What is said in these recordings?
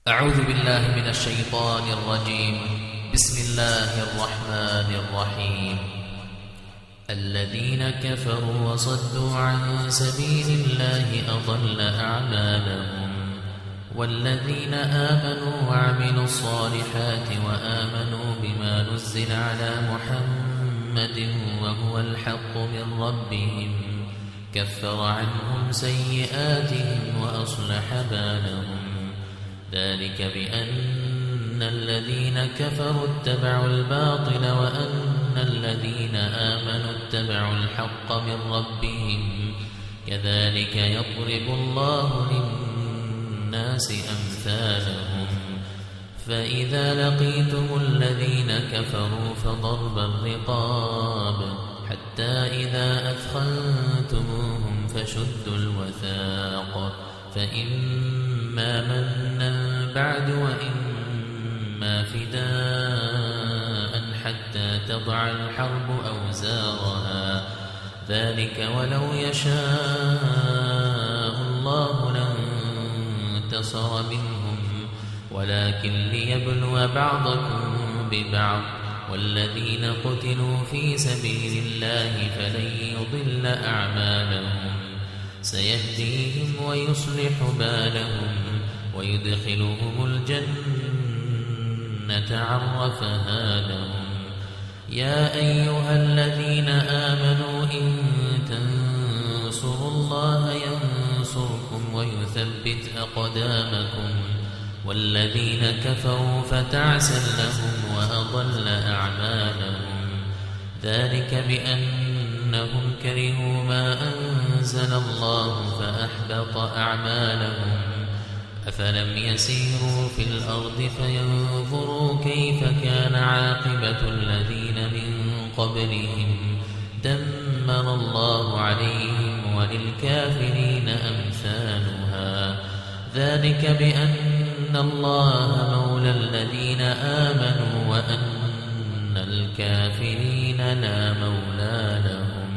أعوذ بالله من الشيطان الرجيم. بسم الله الرحمن الرحيم. الذين كفروا وصدوا عن سبيل الله أضل أعمالهم، والذين آمنوا وعملوا الصالحات وآمنوا بما نزل على محمد وهو الحق من ربهم كفر عنهم سيئاتهم وأصلح بالهم. ذلك بأن الذين كفروا اتبعوا الباطل وأن الذين آمنوا اتبعوا الحق من ربهم. كذلك يضرب الله للناس أمثالهم. فإذا لقيتم الذين كفروا فضرب الرقاب حتى إذا أثخنتموهم فشدوا الوثاق، فإما منا بعد وإما فداء حتى تضع الحرب أوزارها. ذلك ولو يشاء الله لانتصر منهم، ولكن ليبلو بعضكم ببعض. والذين قتلوا في سبيل الله فلن يضل أعمالهم، سيهديهم ويصلح بالهم ويدخلهم الجنة عرفها لهم. يا أيها الذين آمنوا إن تنصروا الله ينصركم ويثبت أقدامكم. والذين كفروا فتعسا لهم وأضل أعمالهم. ذلك بأنهم كرهوا ما أنزل الله فأحبط أعمالهم. أفلم يسيروا في الأرض فينظروا كيف كان عاقبة الذين من قبلهم دمر الله عليهم وللكافرين أمثالها. ذلك بأن الله مولى الذين آمنوا وأن الكافرين لا مولى لهم.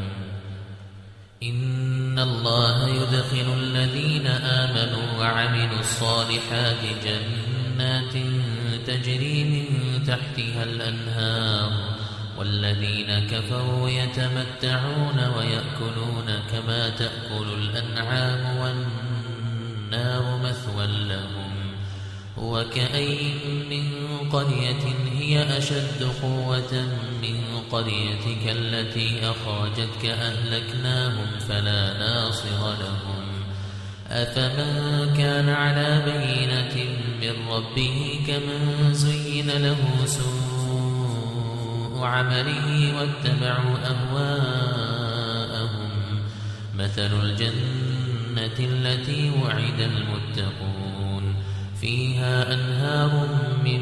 إن الله يدخل الذين آمنوا وعملوا الصالحات جنات تجري من تحتها الأنهار، والذين كفروا يتمتعون ويأكلون كما تأكل الأنعام والنار مثوى لهم. وكأين من قرية هي أشد قوة من قريتك التي أخرجتك أهلكناهم فلا ناصر لهم. أفمن كان على بينة من ربه كمن زين له سوء عمله واتبعوا أهواءهم. مثل الجنة التي وعد المتقون فيها أنهار من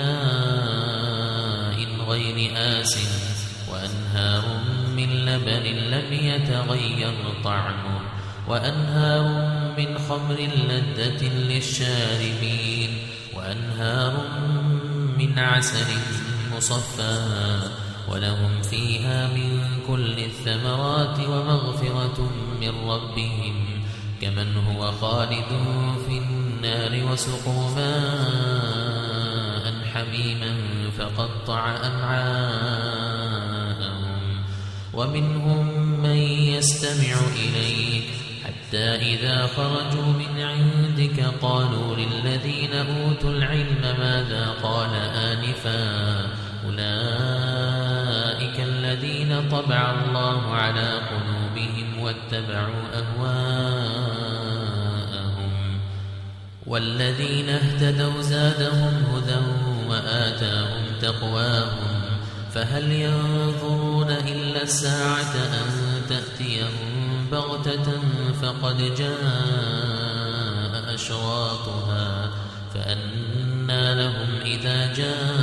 ماء غير آسن وأنهار من لبن لم يتغير طعمه وأنهار من خمر لذة للشاربين وأنهار من عسل مصفى ولهم فيها من كل الثمرات ومغفرة من ربهم كمن هو خالد في النار وسقوا ماء حميما فقطع أمعاءهم. ومنهم من يستمع إليك حتى إذا خرجوا من عندك قالوا للذين أوتوا العلم ماذا قال آنفا أولئك الذين طبع الله على قلوبهم واتبعوا أهواءهم. والذين اهتدوا زادهم هدى وآتاهم تقواهم. فهل ينظرون إلا الساعة أن تأتيهم بغتة فقد جاء أشراطها فأنى لهم إذا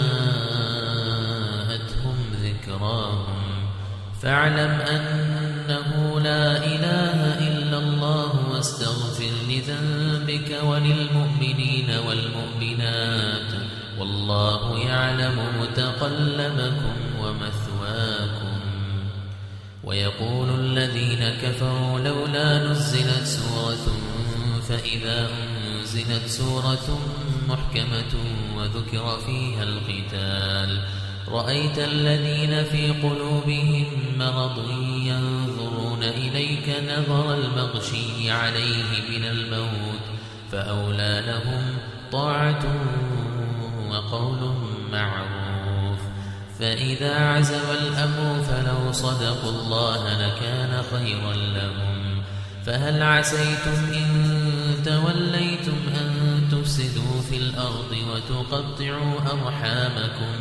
جاءتهم ذكراهم. فاعلم أنه لا إله إلا الله واستغفر لذنبك وللمؤمنين والمؤمنات والله يعلم متقلبكم ومثواكم. ويقول الذين كفروا لولا نزلت سورة فإذا أنزلت سورة محكمة وذكر فيها القتال رأيت الذين في قلوبهم مرض ينظرون إليك نظر المغشي عليه من الموت فأولى لهم طاعة وقول معروف فإذا عزم الأمر فلو صدقوا الله لكان خيرا لهم فهل عسيتم إن توليتم أن تفسدوا في الأرض وتقطعوا أرحامكم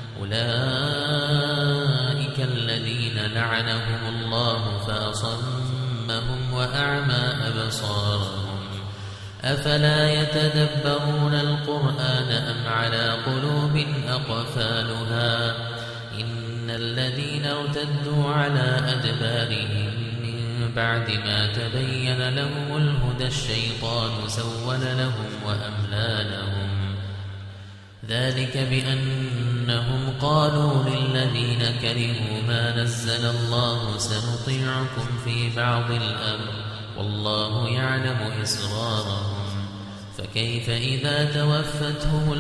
أولئك الذين لعنهم الله فأصمهم وأعمى أبصارهم أفلا يتدبرون القرآن أم على قلوب أقفالها إن الذين ارتدوا على أدبارهم من بعد ما تبين لهم الهدى الشيطان سول لهم وأملى لهم ذلك بأنهم قالوا للذين كرهوا ما نزل الله سنطيعكم في بعض الأمر والله يعلم إسرارهم فكيف إذا توفتهم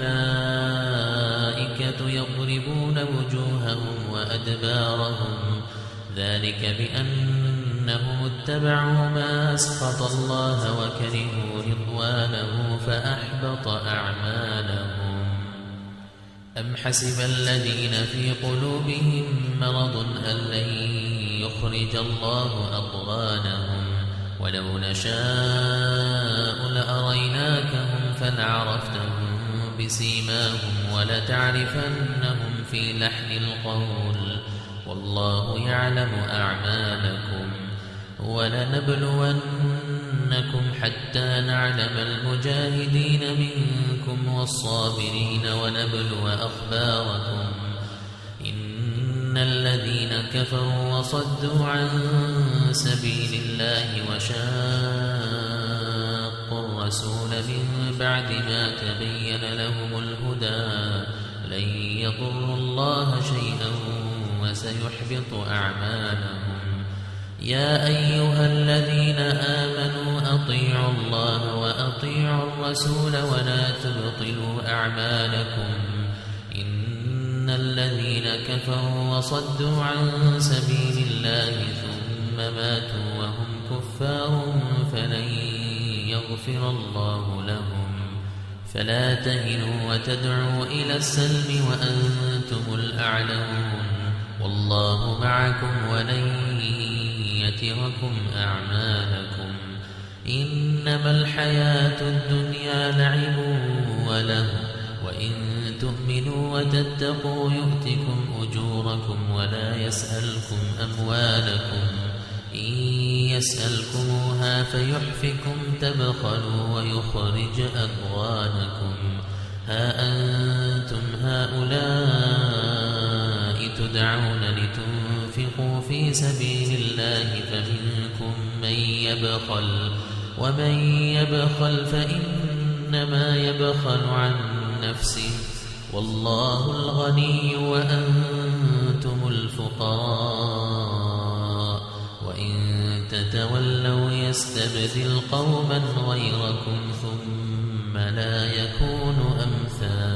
الملائكة يضربون وجوههم وأدبارهم ذلك بأنهم اتبعوا ما أسخط الله وكرهوا رضوانه فأحبط أعمالهم أم حسب الذين في قلوبهم مرض أن لن يخرج الله أضغانهم ولو نشاء لأريناكهم فلعرفتهم بسيماهم ولتعرفنهم في لحن القول والله يعلم أعمالكم ولنبلونكم حتى نعلم المجاهدين منكم والصابرين ونبلو أخباركم إن الذين كفروا وصدوا عن سبيل الله وشاقوا الرسول من بعد ما تبين لهم الهدى لن يضروا الله شيئا وسيحبط أعمالهم يا أيها الذين آمنوا أطيعوا الله وأطيعوا الرسول ولا تبطلوا أعمالكم إن الذين كفروا وصدوا عن سبيل الله ثم ماتوا وهم كفار فلن يغفر الله لهم فلا تهنوا وتدعوا إلى السلم وأنتم الأعلون والله معكم ولن يتركم أعمالكم إنما الحياة الدنيا لعب وله وإن تؤمنوا وتتقوا يؤتكم أجوركم ولا يسألكم أموالكم إن يسألكموها فيحفكم تبخلوا ويخرج أضغانكم ها أنتم هؤلاء تدعون لتنفقوا في سبيل الله فمنكم من يبخل ومن يبخل فإنما يبخل عن نفسه والله الغني وأنتم الفقراء وإن تتولوا يستبدل قوما غيركم ثم لا يكونوا أمثالكم